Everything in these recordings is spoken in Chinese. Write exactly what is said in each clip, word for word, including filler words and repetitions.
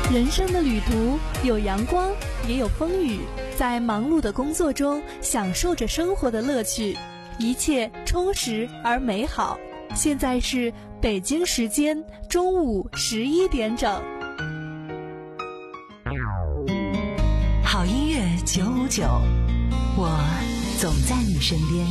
人生的旅途有阳光，也有风雨，在忙碌的工作中享受着生活的乐趣，一切充实而美好。现在是北京时间中午十一点整。 好音乐九五九，我总在你身边。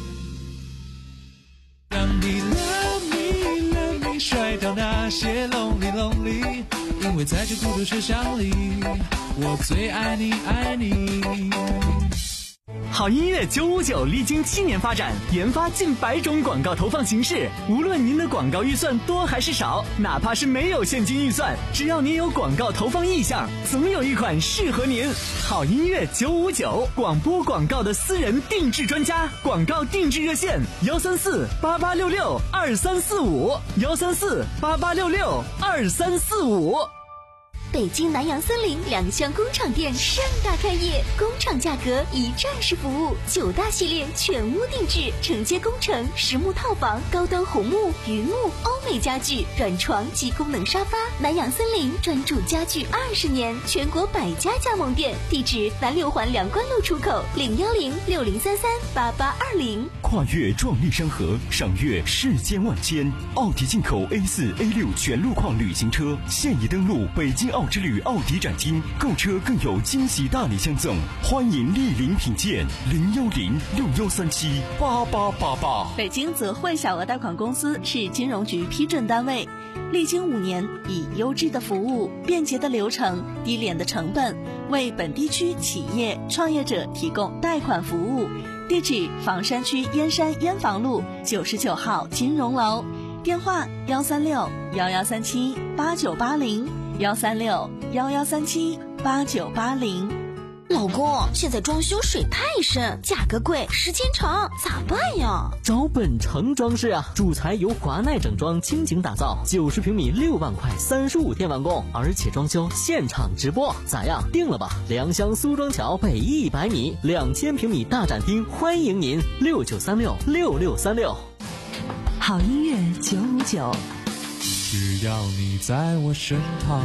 让你 love me love me 甩掉那些 lonely lonely， 因为在这孤独车厢里，我最爱你爱你。 好音乐九五九历经七年发展，研发近百种广告投放形式。无论您的广告预算多还是少，哪怕是没有现金预算，只要您有广告投放意向，总有一款适合您。好音乐九五九，广播广告的私人定制专家，广告定制热线：幺三四八八六六二三四五，幺三四八八六六二三四五。 北京南洋森林两厢工厂店盛大开业，工厂价格一站式服务，九大系列全屋定制，承接工程、实木套房、高端红木、榆木、欧美家具、软床及功能沙发。南洋森林专注家具二十年，全国百家加盟店，地址南六环梁关路出口，零幺零六零三三八八二零。 跨越壮丽山河，赏阅世间万千。奥迪进口 A 四 A 六 全路况旅行车现已登陆北京奥之旅奥迪展厅，购车更有惊喜大礼相赠，欢迎莅临品鉴。零幺零六幺三七八八八八。 北京泽惠小额贷款公司是金融局批准单位，历经五年，以优质的服务、便捷的流程、低廉的成本，为本地区企业创业者提供贷款服务。地址：房山区燕山燕房路九十九号金融楼，电话：幺三六幺幺三七八九八零，幺三六幺幺三七八九八零。 老公，现在装修水太深，价格贵，时间长，咋办呀？ 找本城装饰啊，主材由华奈整装倾情打造，九十平米六万块，三十五天完工，而且装修现场直播，咋样？定了吧？良乡苏庄桥北一百米，两千平米大展厅，欢迎您，六九三六六六三六。 好音乐九五九， 只要你在我身旁。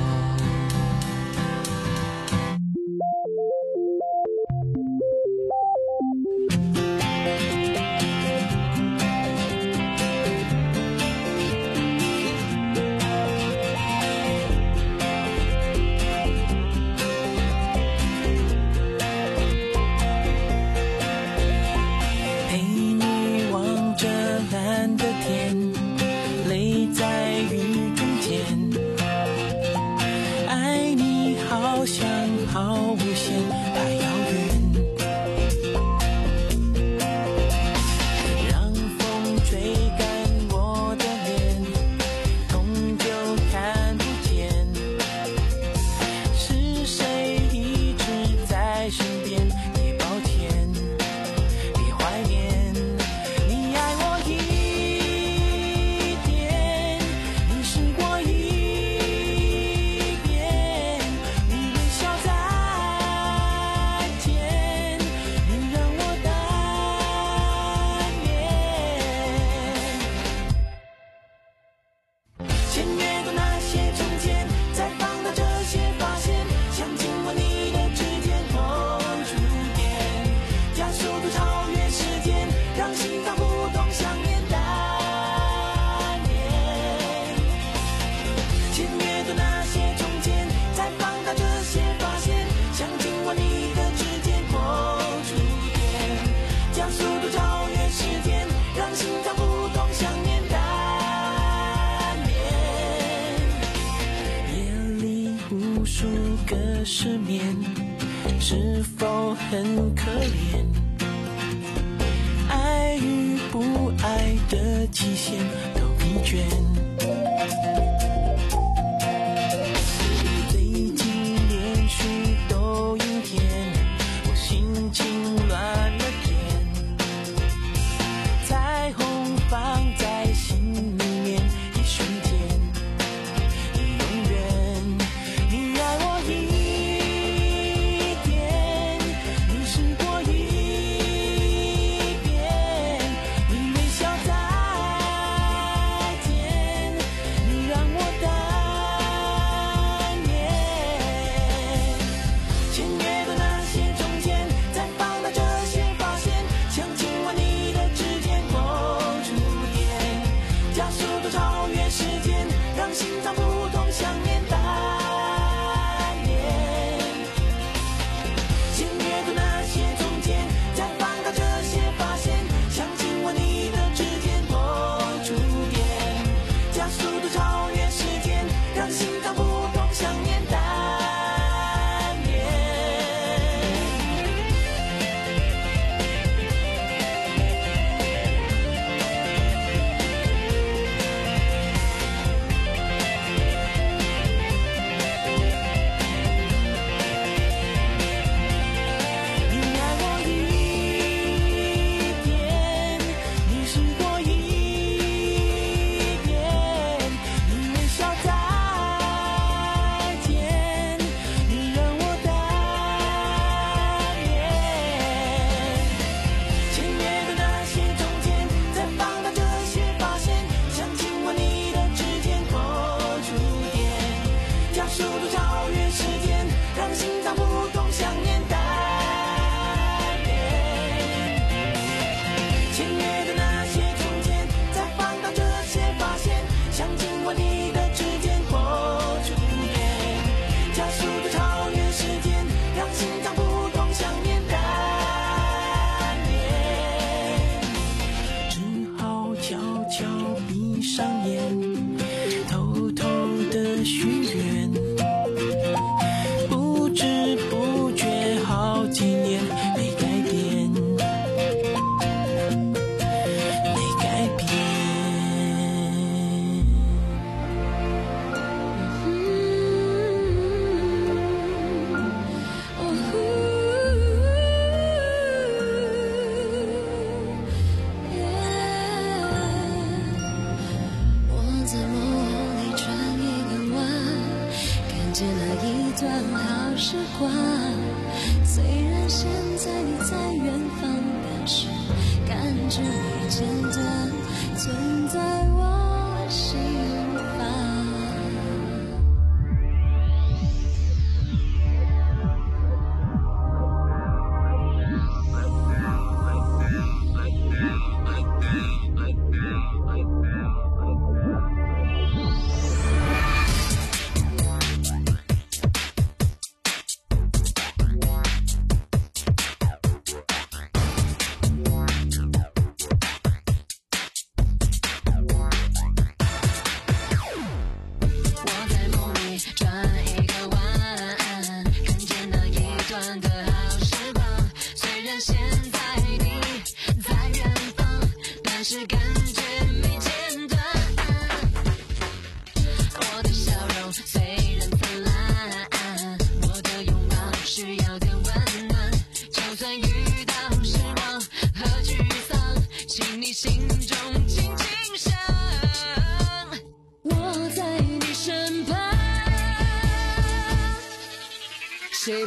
失眠是否很可怜？爱与不爱的极限都疲倦。最近连续都阴天，我心情乱了点。彩虹放在心里面，一瞬间，你永远，你爱我一。 再见。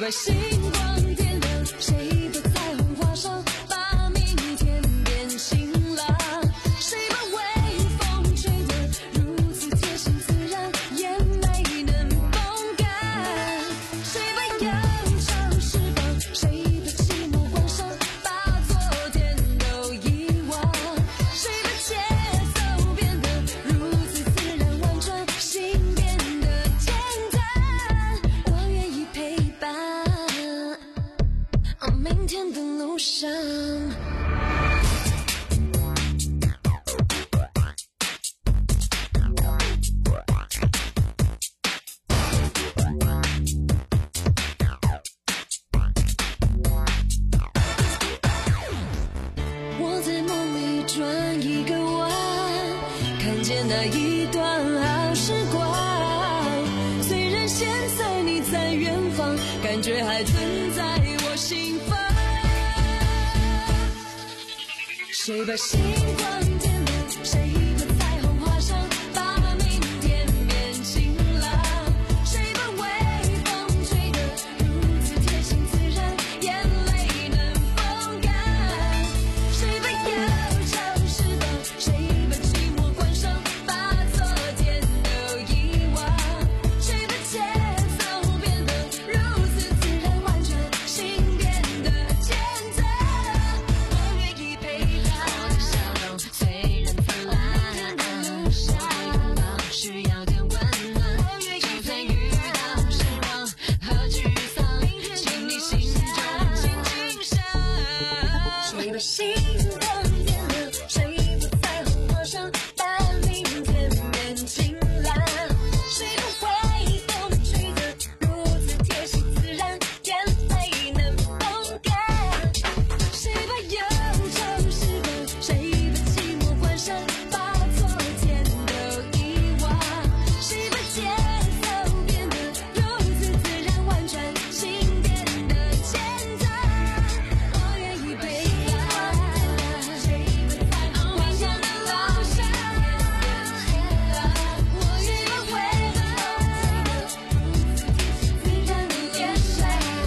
把星光点亮，谁把彩虹画上，把明天变晴朗。谁把微风吹得如此贴心自然，也没能风干。谁把忧伤释放，谁把寂寞关上，把昨天都遗忘。谁把节奏变得如此自然婉转，心变得简单。我愿意陪伴，哦，明天的路上。我在梦里转一个弯，看见那一段好时光。虽然现在你在远方，感觉还存在我心房。谁把星光点亮，谁把彩虹画上，把明天变晴朗。谁把微风吹得如此贴心自然，眼泪能风干。谁把忧伤释放，谁把寂寞关上，把昨天都遗忘。谁把节奏变得如此自然婉转，心变得简单。我愿意陪伴，我的笑容虽然灿烂，我的拥抱需要点温暖。就算遇到失望和沮丧，请你心中轻轻想。谁把星光点亮，谁把彩虹画上，把明天变晴朗。谁把微风吹得如此贴心自然，眼泪能风干。谁把忧愁释放，谁把寂寞关上，把昨天都遗忘。谁把节奏变得如此自然婉转，心变得简单。我愿意陪伴，谁把彩虹画上，路上。我愿意回到自然的眼神。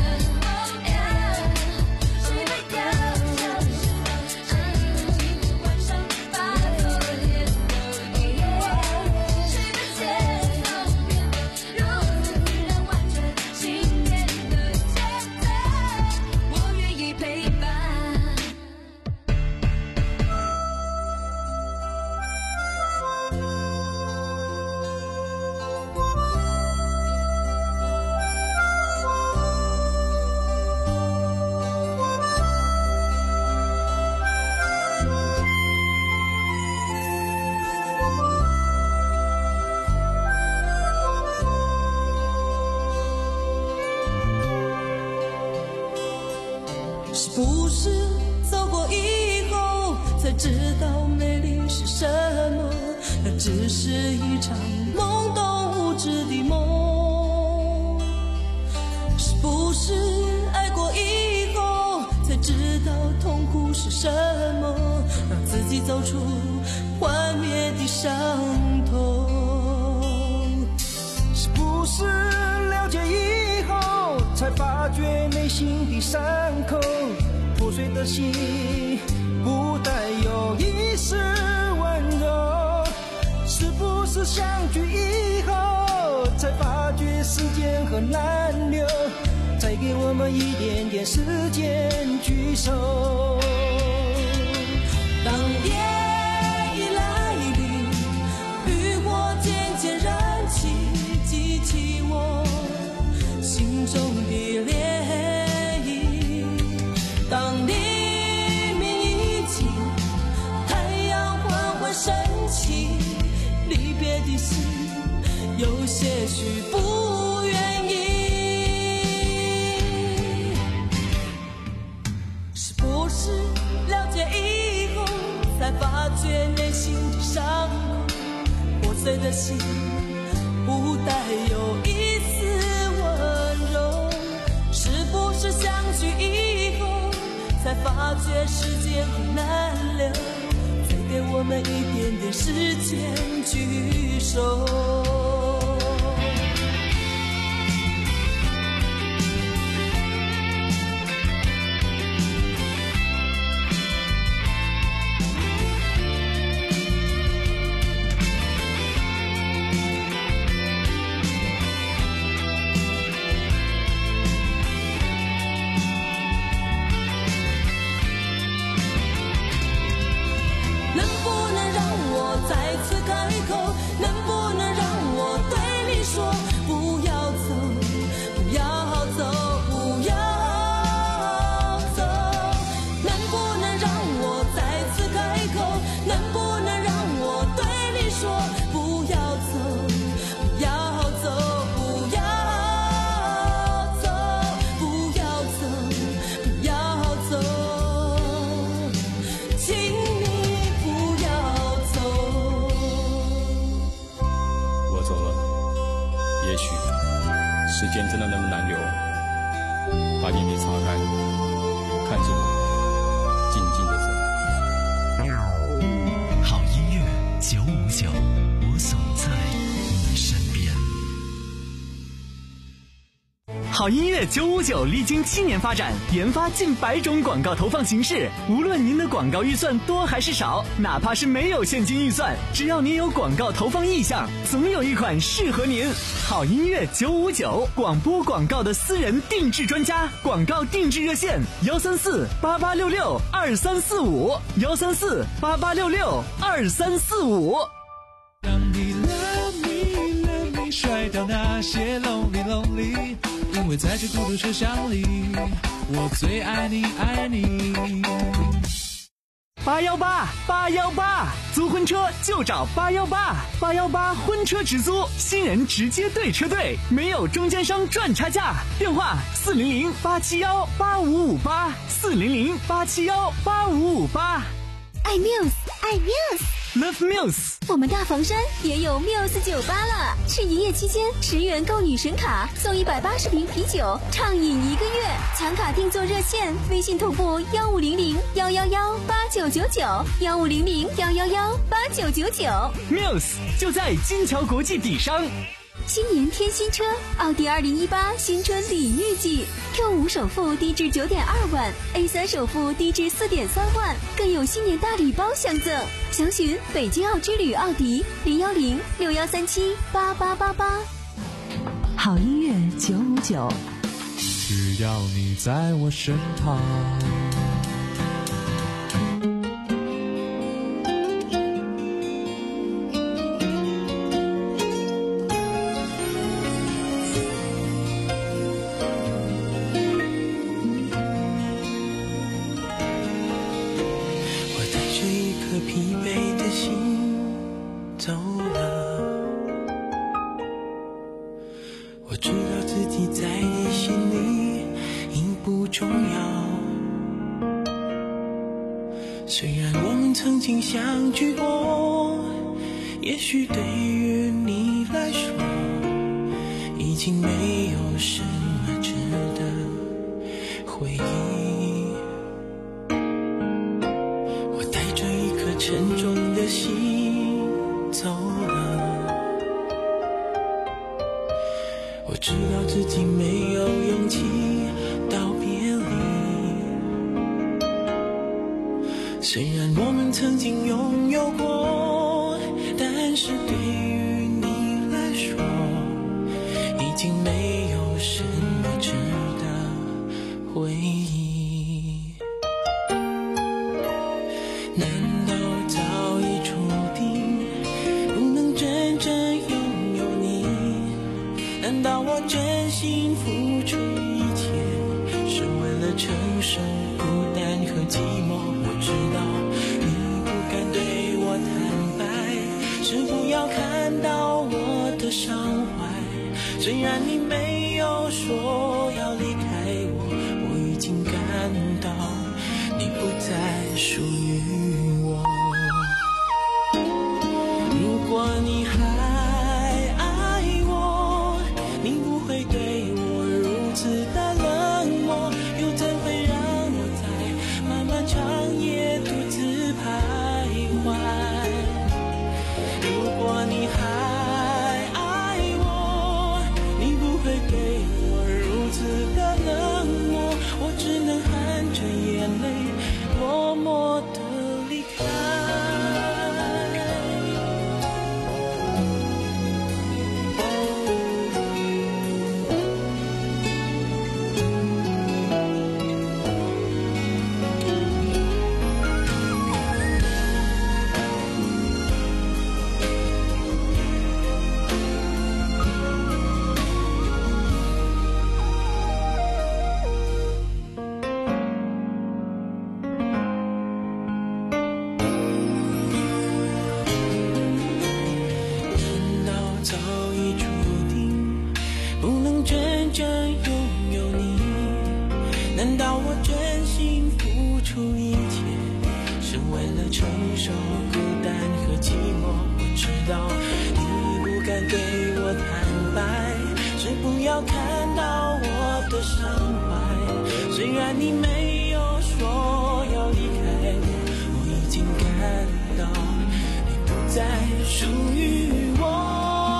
谁把忧伤释放，谁把寂寞关上，把昨天都遗忘。谁把节奏变得如此自然婉转，心变得简单。我愿意陪伴。是不是走过以后才知道美丽是什么？那只是一场懵懂无知的梦。是不是爱过以后才知道痛苦是什么？让自己走出幻灭的伤痛。 是不是了解以后才发觉内心的伤口？破碎的心不带有一丝温柔。是不是相聚以后才发觉时间很难留？再给我们一点点时间聚首。 当夜已来临，渔火渐渐燃起，激起我心中的涟漪。当黎明已尽，太阳缓缓升起，离别的心有些许不愿意。是不是了解以后才发觉内心的伤口？破碎的心不带有一丝温柔。是不是相聚以后才发觉时间很难留？再给我们一点点时间聚首。 时间真的那么难留？把眼泪擦干，看着我，静静的走。好音乐九五九，我总在你身边。 好音乐九五九历经七年发展，研发近百种广告投放形式。无论您的广告预算多还是少，哪怕是没有现金预算，只要您有广告投放意向，总有一款适合您。好音乐九五九，广播广告的私人定制专家，广告定制热线：幺三四八八六六二三四五，幺三四八八六六二三四五。 让你 love me love me 甩掉那些 lonely lonely， 因为在这孤独车厢里，我最爱你爱你。 八幺八八幺八，租婚车就找八幺八，八幺八婚车直租，新人直接对车队，没有中间商赚差价。电话四零零八七幺八五五八，四零零八七幺八五五八。 爱 Muse， 爱 Muse，Love Muse。 我们大房山也有 Muse 酒吧了，是营业期间十元购女神卡送一百八十瓶啤酒，畅饮一个月。抢卡订座热线：微信同步幺五零零幺幺幺八九九九，幺五零零幺幺幺八九九九。 Muse 就在金桥国际底商。 新年添新车，奥迪二零一八新春礼遇季 ，Q 五首付低至九点二万 ，A 三首付低至四点三万，更有新年大礼包相赠。详询北京奥之旅奥迪零幺零六幺三七八八八八。 好音乐九五九， 只要你在我身旁。 疲惫的心走了，我知道自己在你心里已不重要。虽然我们曾经相聚过，也许对于你来说已经没有什么值得回忆。沉重的心走了，我知道自己没有勇气道别离。虽然我们曾经拥有过，但是对于你来说已经没有什么值得回忆。难道早已注定不能真正拥有你？难道我真心付出一切是为了承受孤单和寂寞？我知道你不敢对我坦白，是不要看到我的伤怀。虽然你没有说要离开我，我已经感到你不再属于我。如果你还爱我，你不会对我如此的冷漠，又怎会让我在漫漫长夜独自徘徊？如果你还爱我，你不会对我如此的冷漠，我只能含着眼泪默默地离开。 不要看到我的伤怀。虽然你没有说要离开我，我已经感到你不再属于我。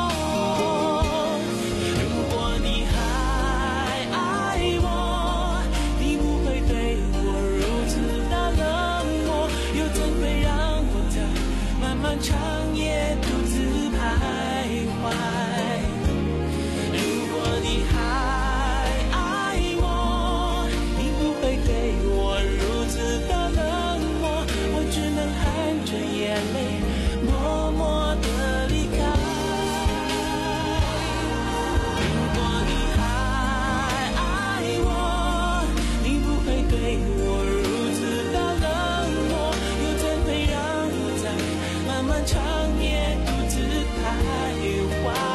如果你还爱我，你不会对我如此的冷漠，又怎会让我在漫漫长夜独自徘徊？如果你还爱我，你不会对我如此的冷漠，我只能含着眼泪默默地离开。如果你还爱我，你不会对我如此的冷漠，又怎会让我在漫漫长夜独自徘徊？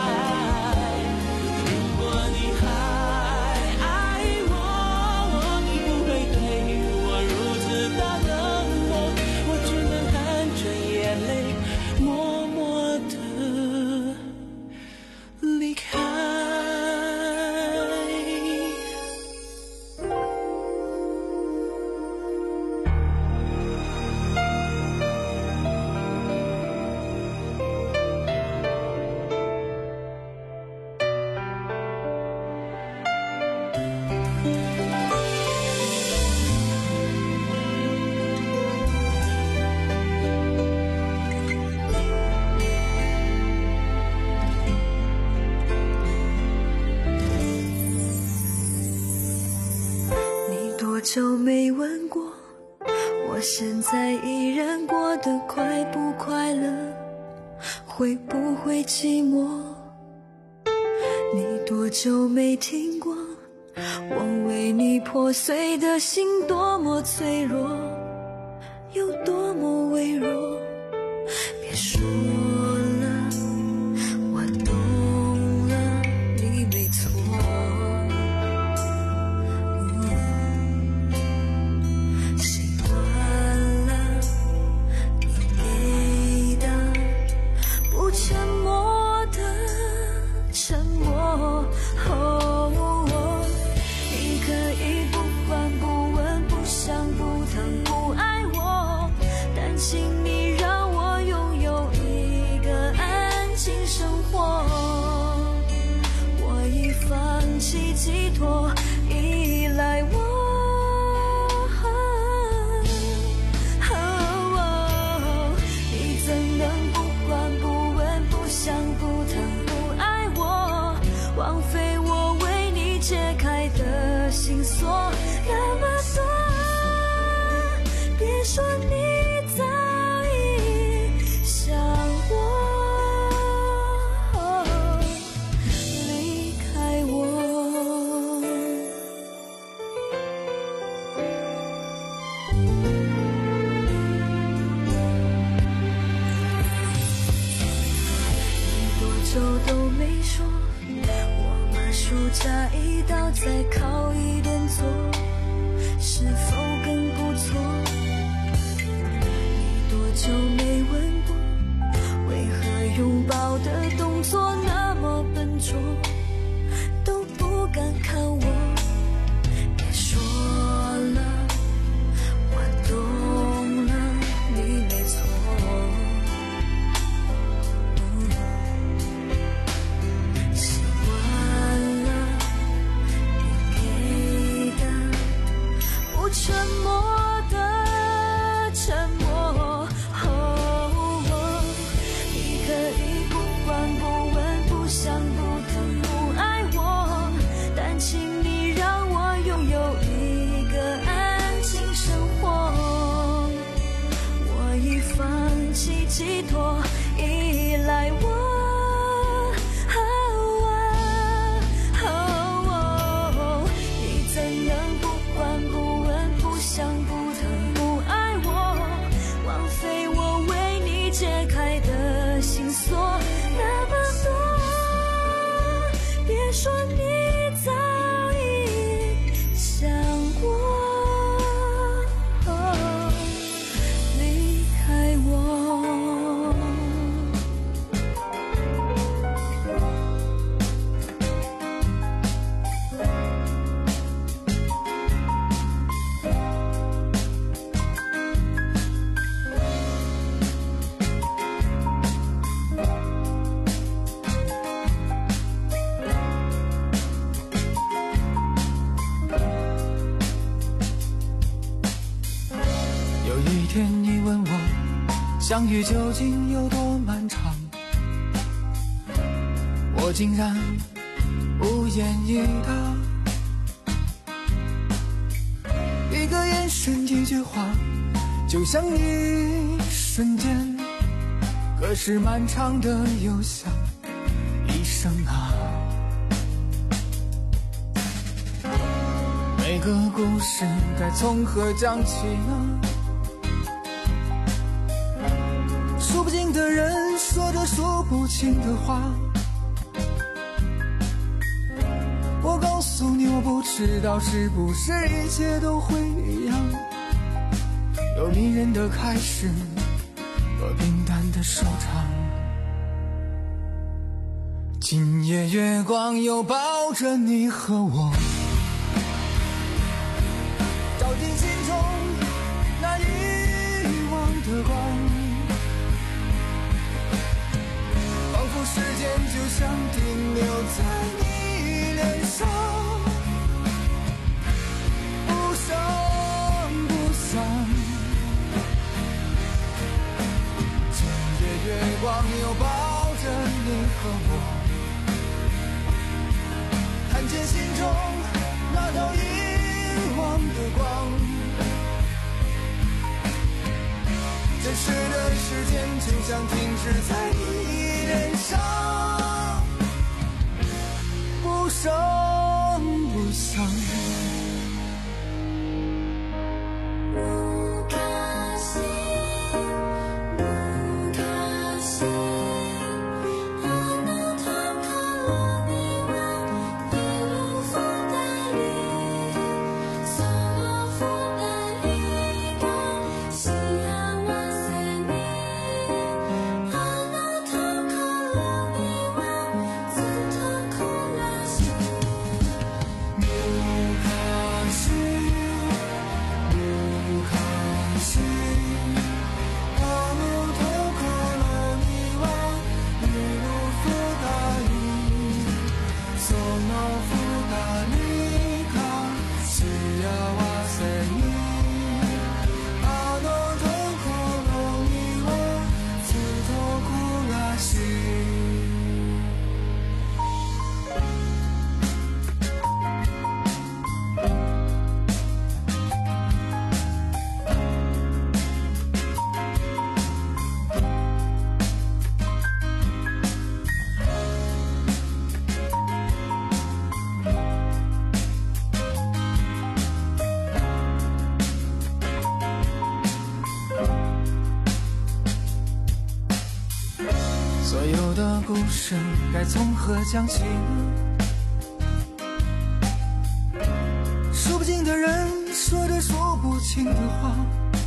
多久没问过我现在依然过得快不快乐，会不会寂寞？你多久没听过我为你破碎的心多么脆弱，有多么微弱？别说了，我懂了，你没错。寄托依赖我，你怎能不管不问不想不疼不爱我，枉费我为你解开的心锁那么多。别说你早已想我，都没说，我把书架移到再靠一点坐，是否更不错？你多久没吻过？为何拥抱的动作那么笨拙？都不敢看我，别说了，我懂了，你没错。沉默的沉默，哦，你可以不管不问不想不疼相遇究竟有多漫长，我竟然无言以答。一个眼神，一句话，就像一瞬间，可是漫长的又像一生啊。每个故事该从何讲起呢？数不尽的人说着数不清的话，我告诉你，我不知道是不是一切都会一样，有迷人的开始和平淡的收场。今夜月光又抱着你和我，照进心中那遗忘的光，仿佛时间就像停留在你脸上，不声不响。今夜月光又抱着你和我，看见心中那道遗忘的光，真实的时间就像停止在你脸上，不声不响。所有的故事该从何讲起呢？数不尽的人说着说不清的话，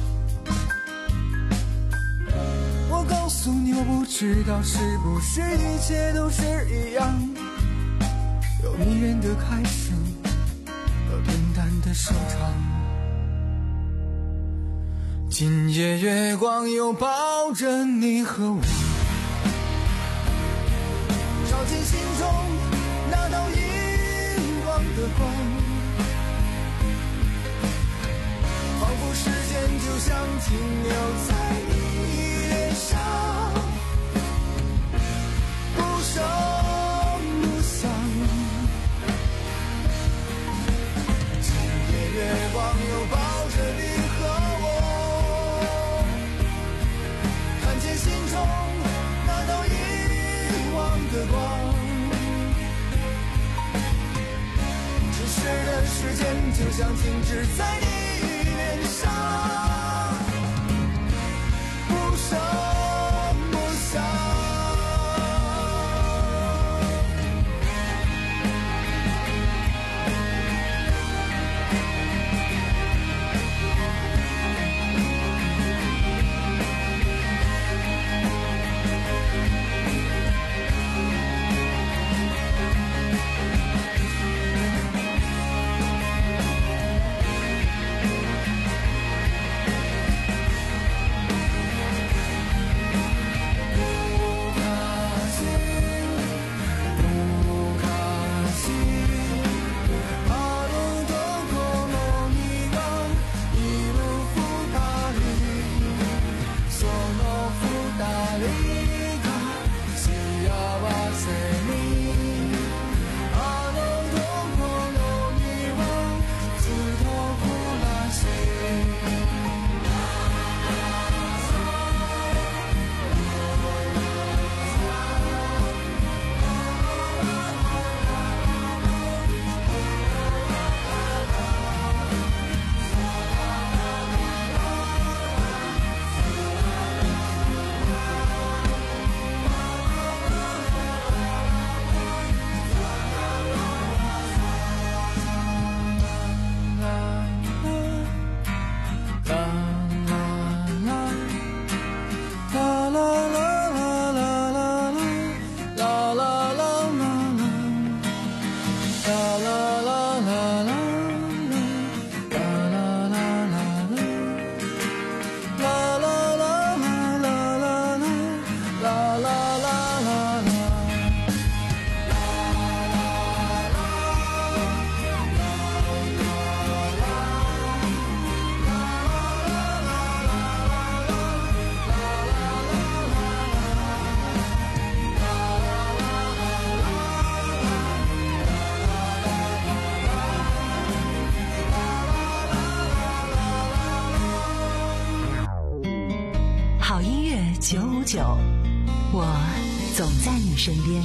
我告诉你，我不知道是不是一切都是一样，有迷人的开始和平淡的收场。今夜月光又抱着你和我，照进心中那道遗忘的光，仿佛时间就像停留在你脸上，不声不响。今夜月光又抱着你和我，看见心中那道遗忘的光，真实的时间就像停止在你脸上，不声不响。 好音乐九五九，我总在你身边。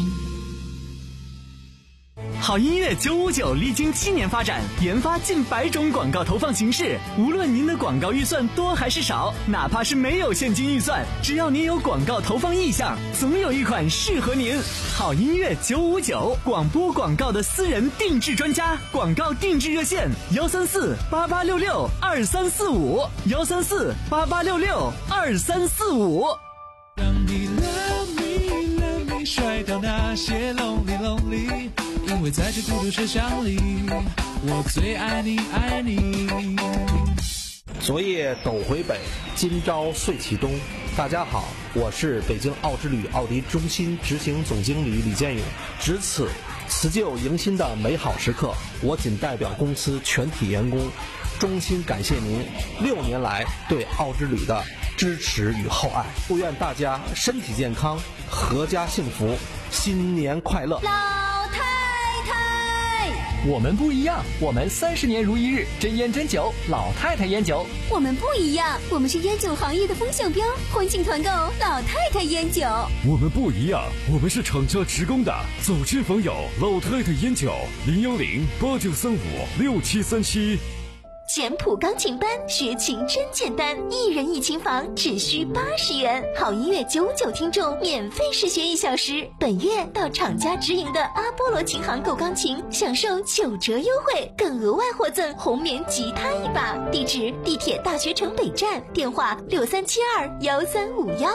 好音乐九五九历经七年发展，研发近百种广告投放形式。无论您的广告预算多还是少，哪怕是没有现金预算，只要您有广告投放意向，总有一款适合您。好音乐九五九，广播广告的私人定制专家，广告定制热线：幺三四八八六六二三四五，幺三四八八六六二三四五。 让你 love me love me 甩掉那些 lonely lonely， 因为在这孤独车厢里，我最爱你爱你。 昨夜斗回北，今朝岁启东。大家好，我是北京奥之旅奥迪中心执行总经理李建勇。值此辞旧迎新的美好时刻，我仅代表公司全体员工，衷心感谢您六年来对奥之旅的支持与厚爱，祝愿大家身体健康，阖家幸福，新年快乐。 老太太， 我们不一样，我们三十年如一日，真烟真酒，老太太烟酒。 我们不一样，我们是烟酒行业的风向标，欢庆团购老太太烟酒。 我们不一样，我们是厂家职工的，走亲访友，老太太烟酒，零幺零八九三五六七三七。 简谱钢琴班，学琴真简单，一人一琴房只需八十元。好音乐九五九听众免费试学一小时，本月到厂家直营的阿波罗琴行购钢琴，享受九折优惠，更额外获赠红棉吉他一把。地址：地铁大学城北站，电话六三七二幺三五幺。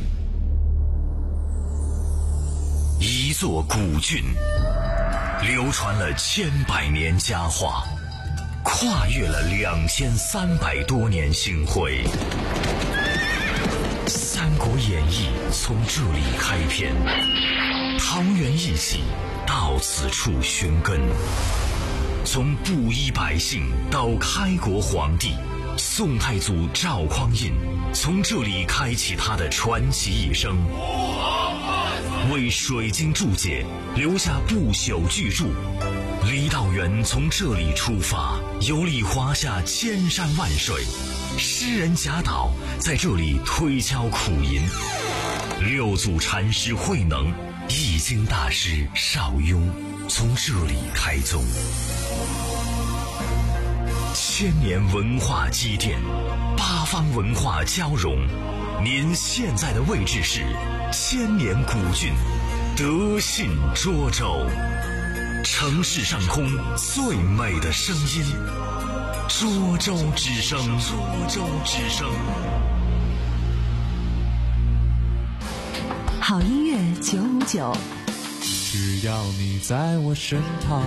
一座古郡，流传了千百年佳话，跨越了两千三百多年星辉。《三国演义》从这里开篇，桃园一喜到此处寻根。从布衣百姓到开国皇帝，宋太祖赵匡胤从这里开启他的传奇一生，为水晶注解留下不朽巨著。李道元从这里出发，游历华夏千山万水，诗人贾岛在这里推敲苦吟，六祖禅师慧能、易经大师邵雍从这里开宗。千年文化积淀，八方文化交融。您现在的位置是千年古郡德信涿州，城市上空最美的声音，涿州之声。涿州之声。 好音乐九五九， 只要你在我身旁。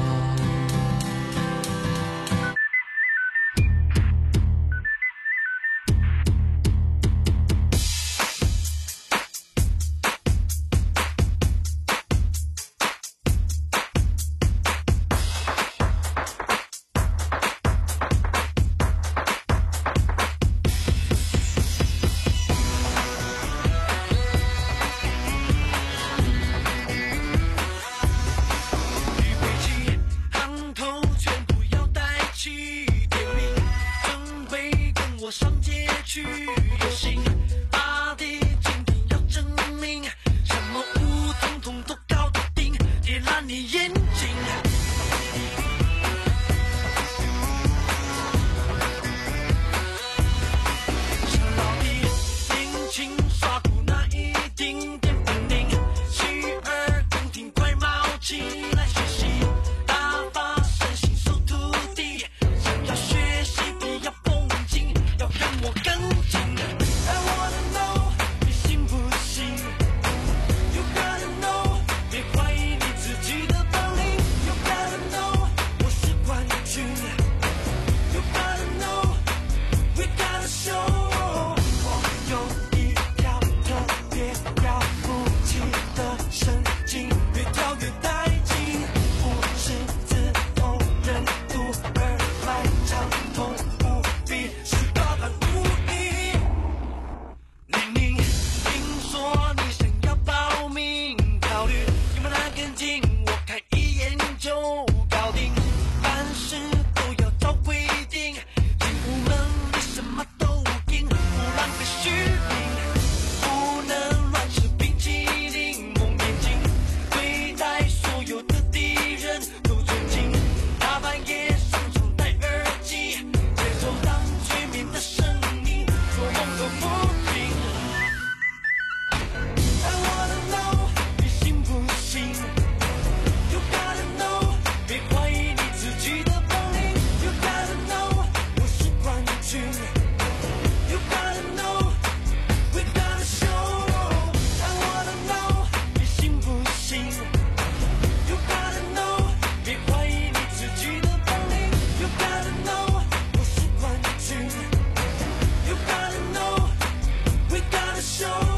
别要不起的神经，越跳越带劲，不是自动任督二脉畅通无比，是八般武艺。玲玲，听说你想要报名，考虑有没有那根筋，我看一眼就搞定，凡事都要照规定，进屋门里什么都听，不浪费虚名，不能乱吃冰淇淋，蒙眼睛，对待所有的敌人都尊敬，大半夜上床戴耳机，接受当催眠的声音，做梦都不停。I wanna know 你信不信 You gotta know 别怀疑你自己的本领 You gotta know 我是冠军 You gotta know We gotta show I wanna know 你信不信 You gotta know 别怀疑你自己的本领 You gotta know 我是冠军 You gotta know We gotta show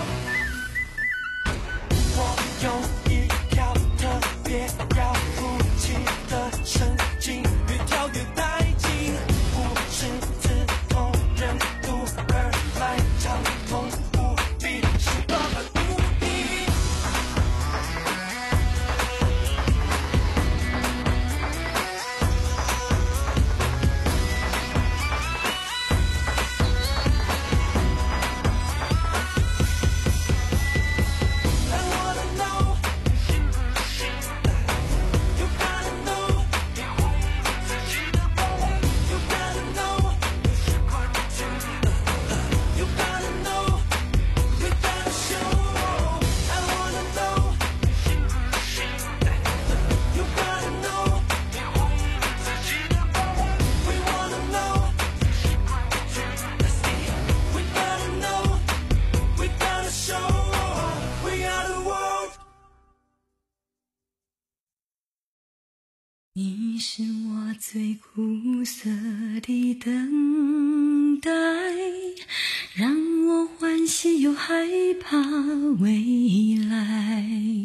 我有一条特别要不起的神经，越跳越带劲，不是自动任督二脉畅通无比，是八般武艺。I wanna know 你信不信 You gotta know 别怀疑你自己的本领 You gotta know 我是冠军 You gotta know We gotta show I wanna know 你信不信 You gotta know 别怀疑你自己的本领 We wanna know 你是冠军 Let's see We gotta know We gotta show We are the world 你是我最苦涩的等待，让我欢喜又害怕未来。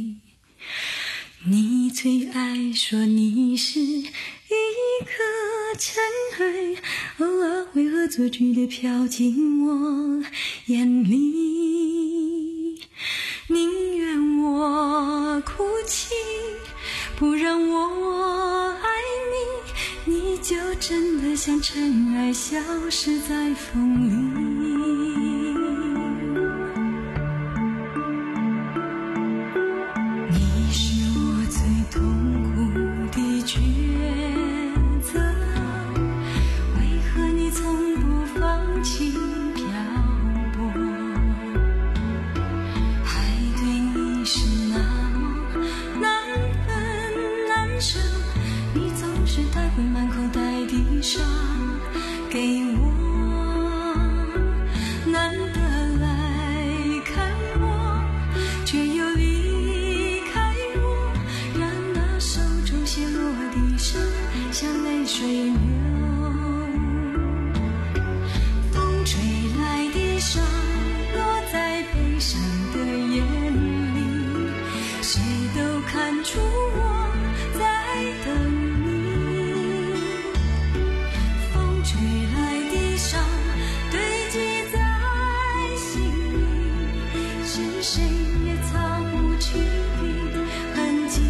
你最爱说你是一颗尘埃，偶尔会恶作剧地飘进我眼里，宁愿我哭泣，不让我爱你，你就真的像尘埃消失在风里。你是我最痛苦的抉择，为何你从不放弃漂泊？爱对你是那么难分难舍，你总是带回满口袋的伤给我，难得来看我，却又离开我，让那手中写落的伤像泪水流。风吹来的沙落在悲伤的眼里，谁都看出我在等你。风吹来的沙堆积在心里，是谁也擦不去的痕迹。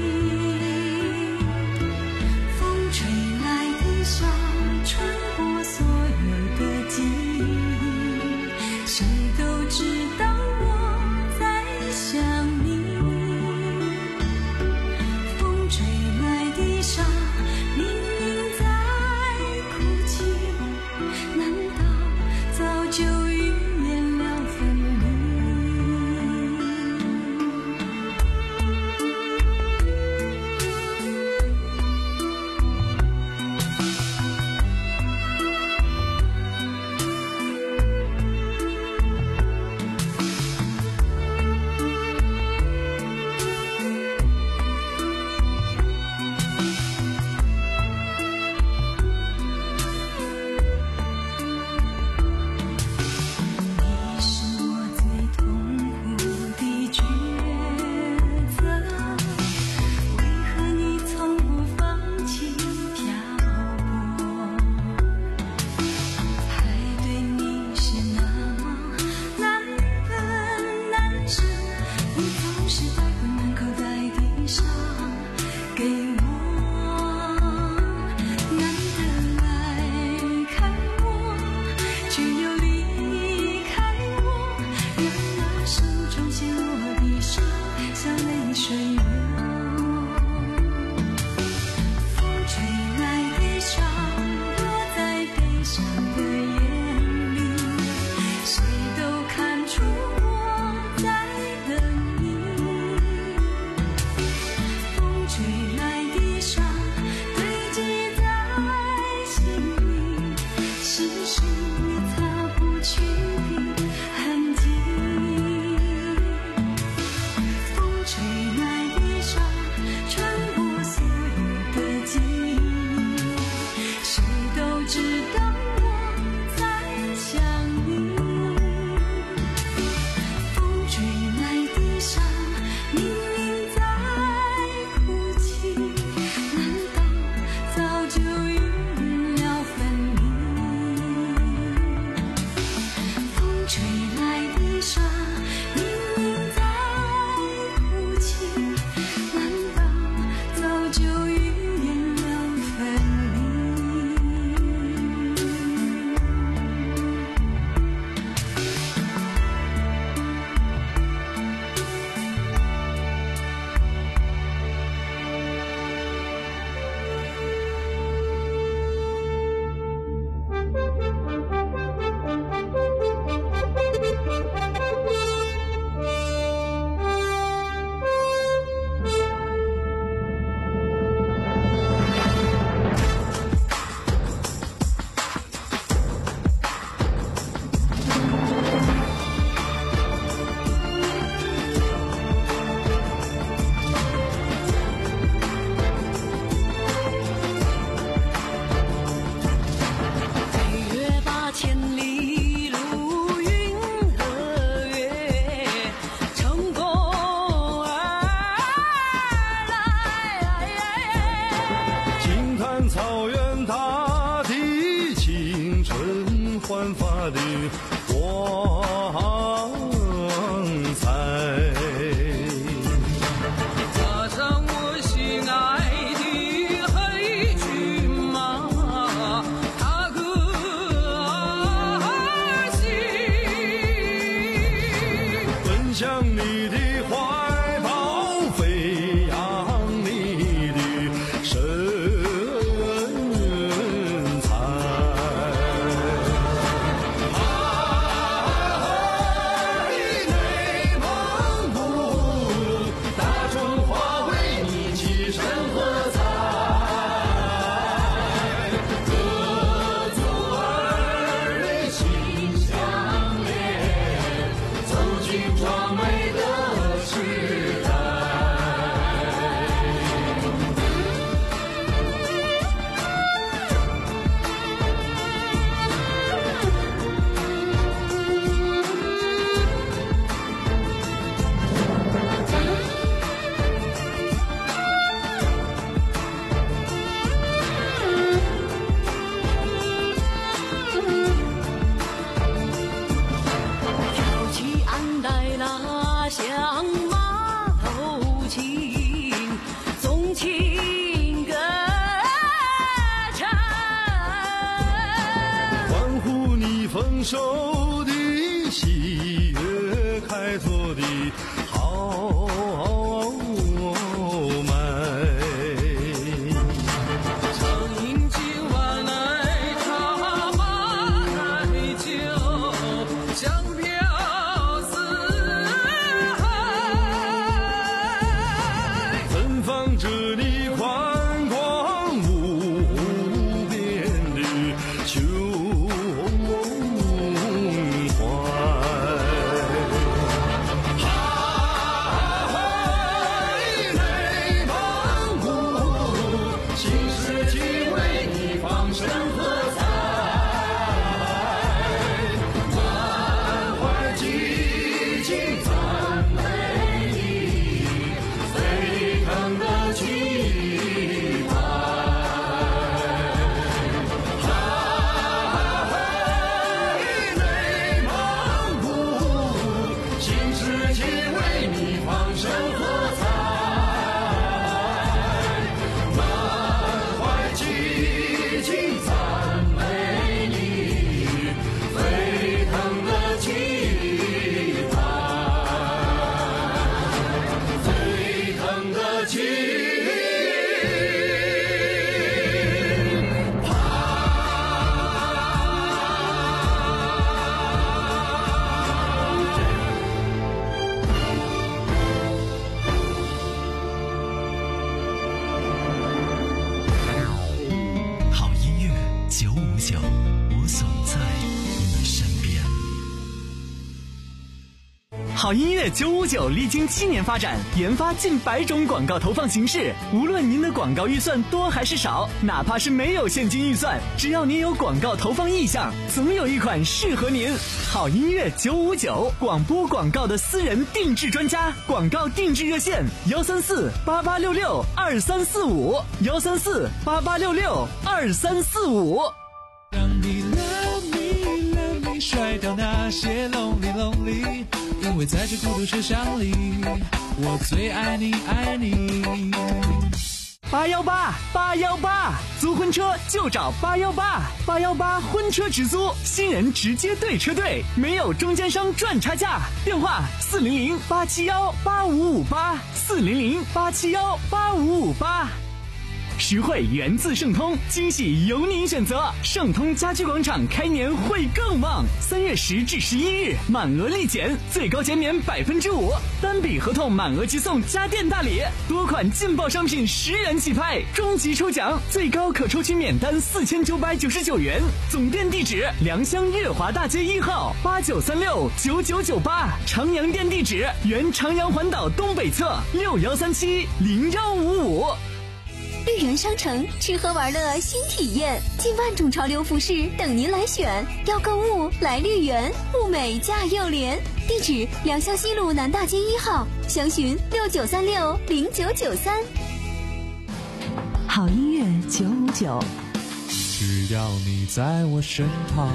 风吹来的沙穿过所有的记忆，谁都知道我在想你。风吹来的沙明明在哭泣，难道早就预言了分离？ 向你的怀抱，飞扬你的身材。嗨，内蒙古，大中华为你齐声喝彩。各族儿女心相连，走进壮美的时代。 挑起鞍带拉响马头琴，纵情歌唱。 欢呼你丰收的喜悦，开拓的豪迈。 唱饮今晚来茶把美酒，香飘四海。 芬芳着你宽广无边的胸怀。嗨，内蒙古，新世纪为你放声喝彩。满怀激情赞美你，沸腾的期盼。嗨，内蒙古，新世纪为你放声喝彩。满怀激情赞美你，沸腾的期盼，沸腾的期好音乐九五九，我总在你身边。 好音乐九五九历经七年发展，研发近百种广告投放形式。无论您的广告预算多还是少，哪怕是没有现金预算，只要您有广告投放意向，总有一款适合您。好音乐九五九，广播广告的私人定制专家，广告定制热线：幺三四八八六六二三四五，幺三四八八六六二三四五。 让你 love me love me 甩掉那些 lonely lonely， 因为在这孤独车厢里，我最爱你爱你。 八幺八八幺八，租婚车就找八幺八，八幺八婚车直租，新人直接对车队，没有中间商赚差价。电话四零零八七幺八五五八，四零零八七幺八五五八。实惠源自盛通，惊喜由您选择。盛通家居广场开年会更旺，三月十至十一日满额立减，最高减免百分之五，单笔合同满额即送家电大礼，多款劲爆商品十元起拍，终极抽奖最高可抽取免单四千九百九十九元。总店地址：良乡日华大街一号八九三六九九九八，长阳店地址：原长阳环岛东北侧六幺三七零幺五五。 绿园商城吃喝玩乐新体验，近万种潮流服饰等您来选。要购物来绿园，物美价又廉。地址：良乡西路南大街一号，详询六九三六零九九三。 好音乐九五九， 只要你在我身旁。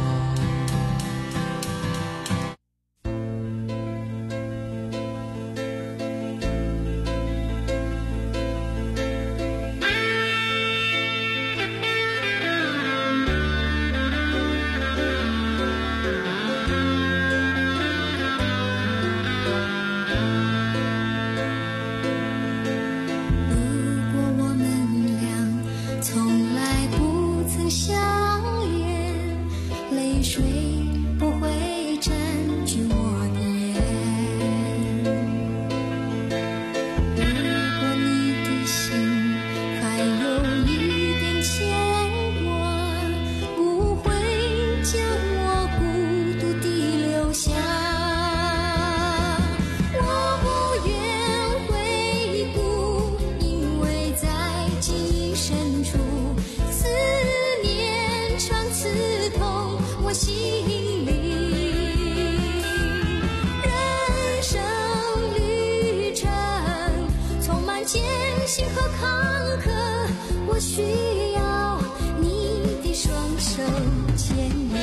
艰辛和坎坷，我需要你的双手牵引。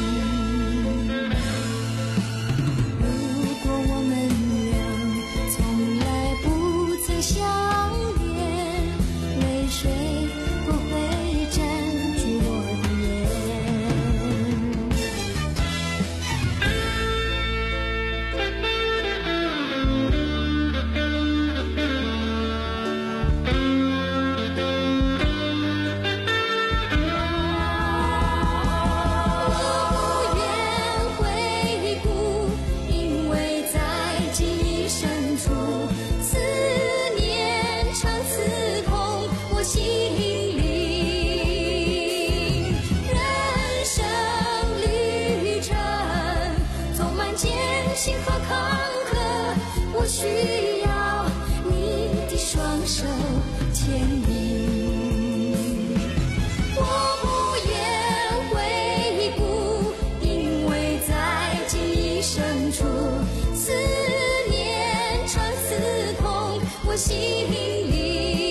如果我们俩从来不曾相恋，泪水不会占据我的需要你的双手牵引，我不愿回顾，因为在记忆深处，思念穿刺痛我心灵。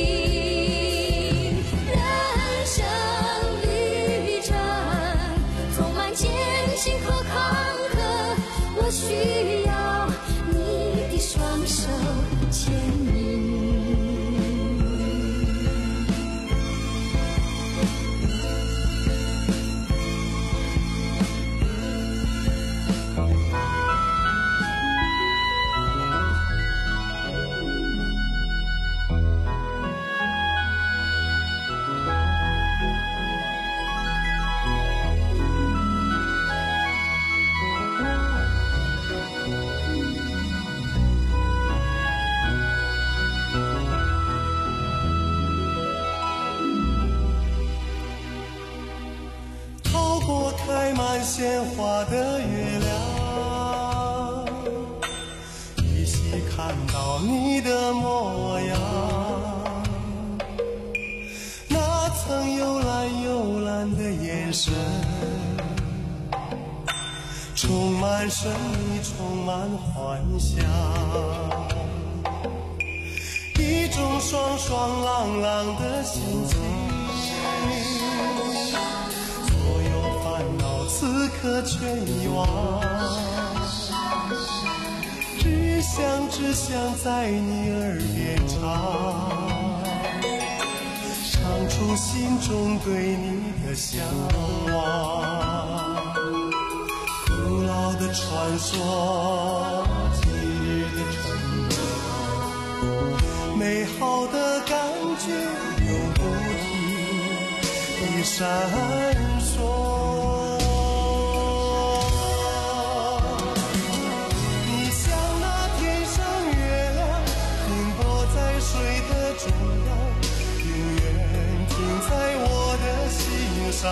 人生旅程充满艰辛和坎坷，我需要双手牵引。 开满鲜花的月亮，依稀看到你的模样，那曾幽蓝幽蓝的眼神，充满神秘，充满幻想，一种爽爽朗朗的心情，此刻全遗忘，只想只想在你耳边唱，唱出心中对你的向往。古老的传说，今日的承诺，美好的感觉永不停地闪烁。水的中央，永远停在我的心上。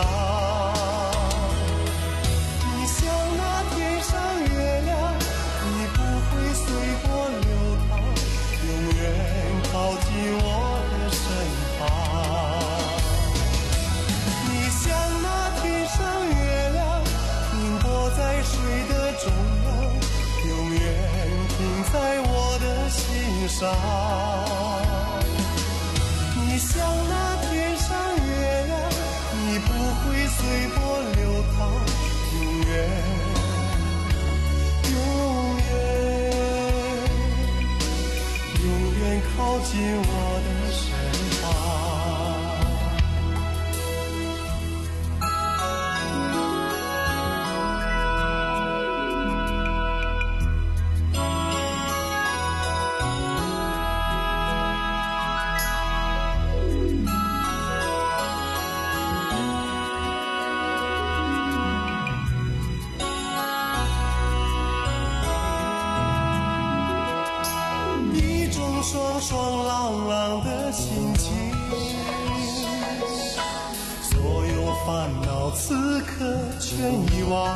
你像那天上月亮，你不会随波流淌，永远靠近我的身旁。你像那天上月亮，停泊在水的中央，永远停在我的心上。你像那天上月亮，你不会随波流淌，永远永远永远靠近我的身旁。爽爽朗朗的心情，所有烦恼此刻全遗忘，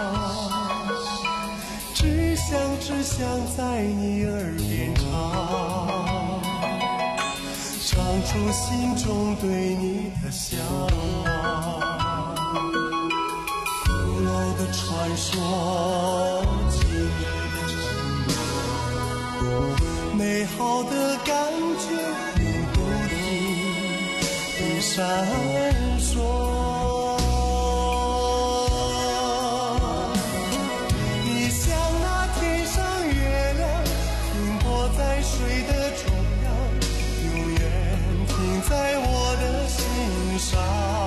只想只想在你耳边唱，唱出心中对你的向往。古老的传说，今日的承诺，美美好的感觉永不停闪烁。你像那天上月亮，停泊在水的中央，永远停在我的心上。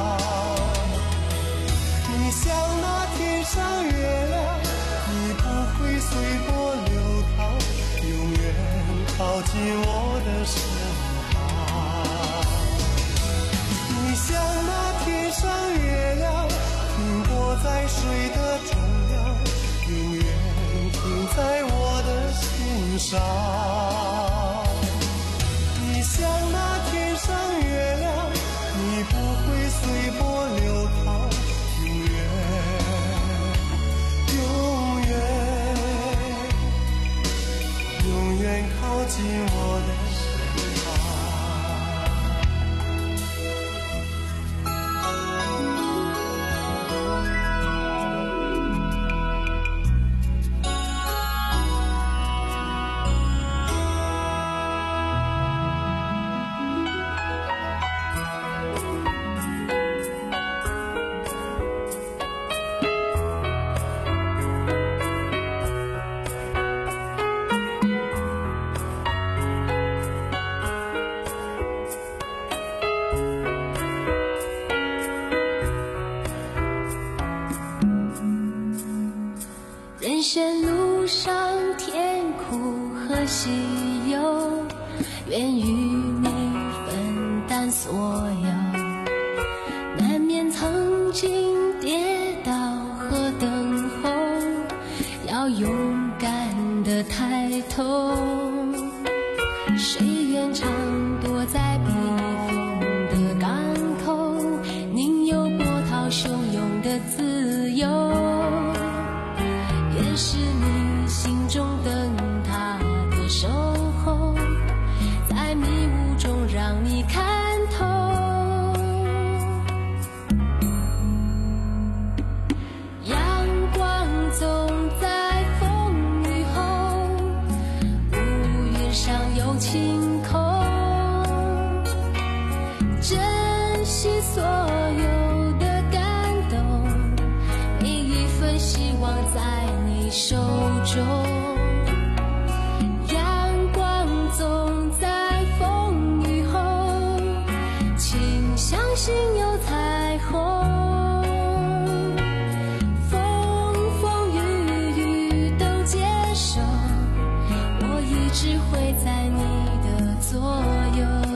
你像那天上月亮，你不会随波流淌，永远靠近我的身旁。你像那天上月亮，停泊在水的中央，永远停在我的心上。你像那天上月亮，你不会随波流淌，永远永远永远靠近我的身旁。 人生路上甜苦和喜忧，愿与你分担所有。难免曾经跌倒和等候，要勇敢地抬头。谁愿常躲在避风的港口，宁有波涛汹涌的自由。也是你心中灯塔的守候，在迷雾中让你看透。阳光总在风雨后，乌云上有晴空。珍惜所有的感动，每一份希望在手中。阳光总在风雨后，请相信有彩虹。风风雨雨都接受，我一直会在你的左右。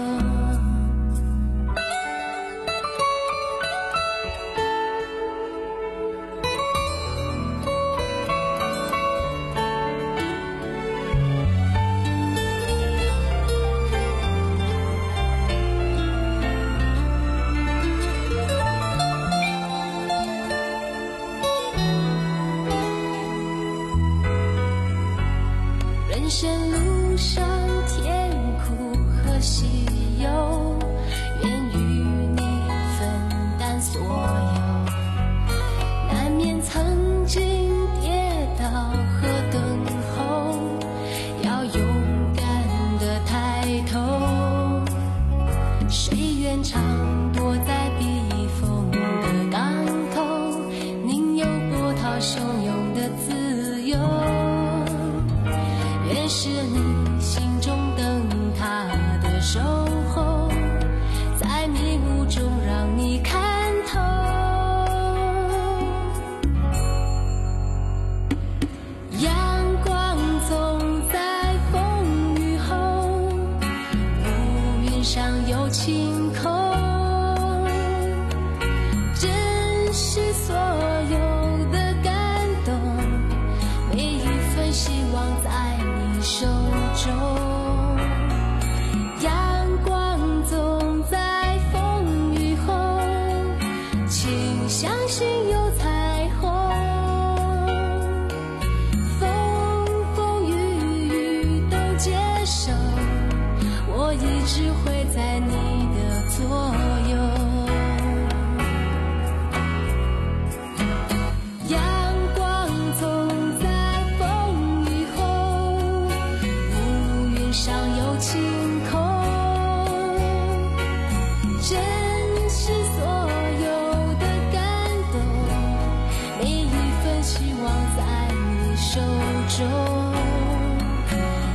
人生路上甜苦和喜忧，愿与你分担所有。难免曾经跌倒和等候，要勇敢地抬头。谁愿常躲在避风的港口，宁有波涛汹涌的自由。愿是你心中灯塔的守候，在迷雾中让你看透。阳光总在风雨后，乌云上有晴